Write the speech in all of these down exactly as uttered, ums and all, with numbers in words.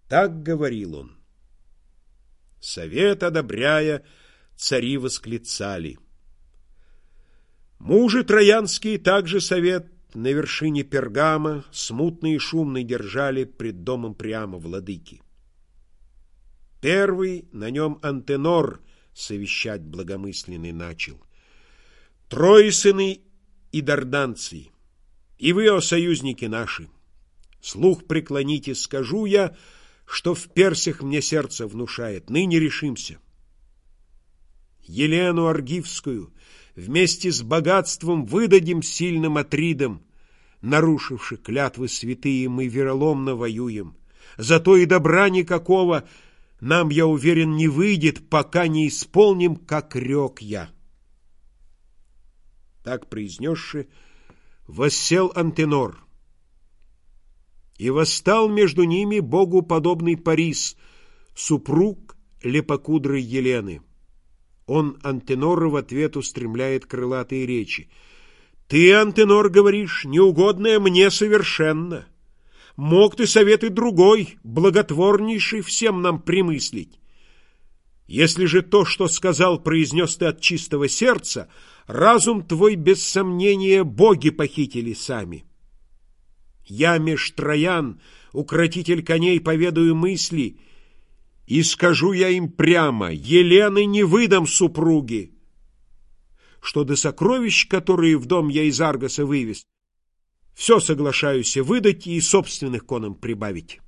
Так говорил он. Совет одобряя, цари восклицали. Мужи троянские также совет на вершине Пергама смутный и шумный держали пред домом Приама владыки. Первый на нем Антенор совещать благомысленный начал. Трое сыны и дарданцы, и вы, о союзники наши, слух преклоните, скажу я, что в Персях мне сердце внушает, ныне решимся. Елену Аргивскую вместе с богатством выдадим сильным Атридам, нарушивши клятвы святые, мы вероломно воюем. Зато и добра никакого нам, я уверен, не выйдет, пока не исполним, как рек я. Так произнесши, воссел Антенор. И восстал между ними богу подобный Парис, супруг лепокудрой Елены. Он Антенору в ответ устремляет крылатые речи. «Ты, Антенор, говоришь, неугодное мне совершенно. Мог ты советы другой, благотворнейший всем нам примыслить. Если же то, что сказал, произнес ты от чистого сердца, разум твой, без сомнения, боги похитили сами. Я, меж троян, укротитель коней, поведаю мысли, и скажу я им прямо, Елены не выдам супруги. Что до сокровищ, которые в дом я из Аргоса вывез, все соглашаюсь выдать и собственных конам прибавить».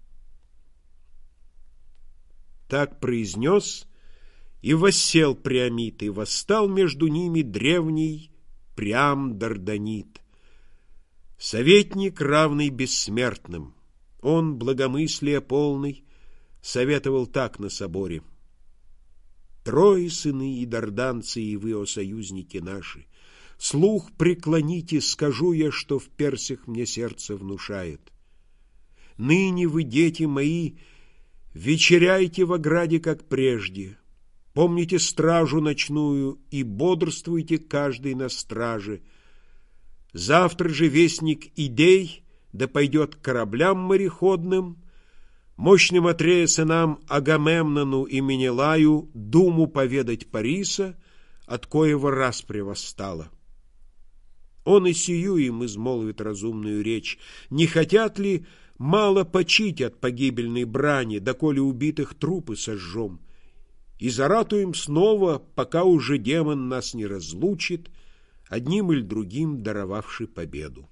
Так произнес, и воссел Приамит, и восстал между ними древний Приам Дарданит, советник, равный бессмертным. Он, благомыслия полный, советовал так на соборе. «Трое сыны и дарданцы, и вы, о союзники наши, слух преклоните, скажу я, что в Персях мне сердце внушает. Ныне вы, дети мои, вечеряйте в ограде, как прежде, помните стражу ночную и бодрствуйте каждый на страже. Завтра же вестник Идей да пойдет к кораблям мореходным, мощным Атрея сынам Агамемнону и Менелаю думу поведать Париса, от коего распря восстала. Он и сию им измолвит разумную речь, не хотят ли мало почить от погибельной брани, доколе убитых трупы сожжем, и заратуем снова, пока уже демон нас не разлучит, одним или другим даровавший победу».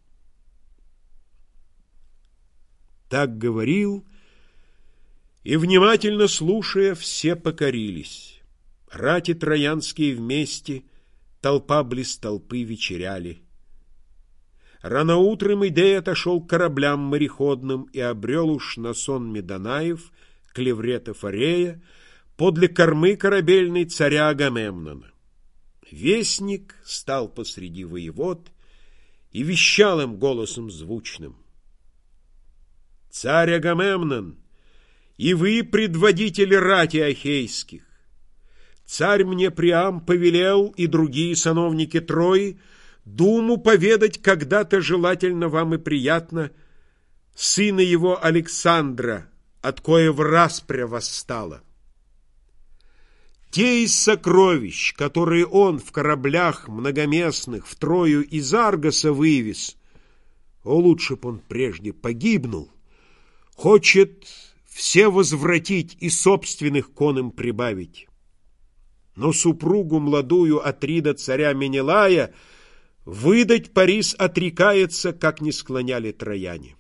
Так говорил, и, внимательно слушая, все покорились. Рати троянские вместе, толпа близ толпы вечеряли. Рано утром Идей отошел к кораблям мореходным и обрел уж на сон Медонаев, клевретов Арея, подле кормы корабельной царя Агамемнона. Вестник стал посреди воевод и вещал им голосом звучным: «Царь Агамемнон, и вы, предводители рати ахейских, царь мне Приам повелел, и другие сановники Трои, думу поведать когда-то желательно вам и приятно сына его Александра, от коего распря восстала. Те из сокровищ, которые он в кораблях многоместных в Трою из Аргоса вывез, о, лучше б он прежде погибнул, хочет все возвратить и собственных конам прибавить. Но супругу младую Атрида царя Менелая выдать Парис отрекается, как не склоняли трояне.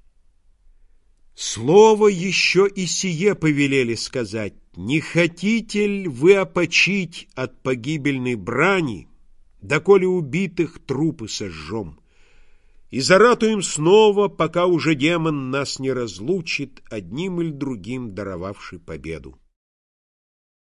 Слово еще и сие повелели сказать: не хотите ли вы опочить от погибельной брани, доколе убитых трупы сожжем, и заратуем снова, пока уже демон нас не разлучит, одним или другим даровавший победу.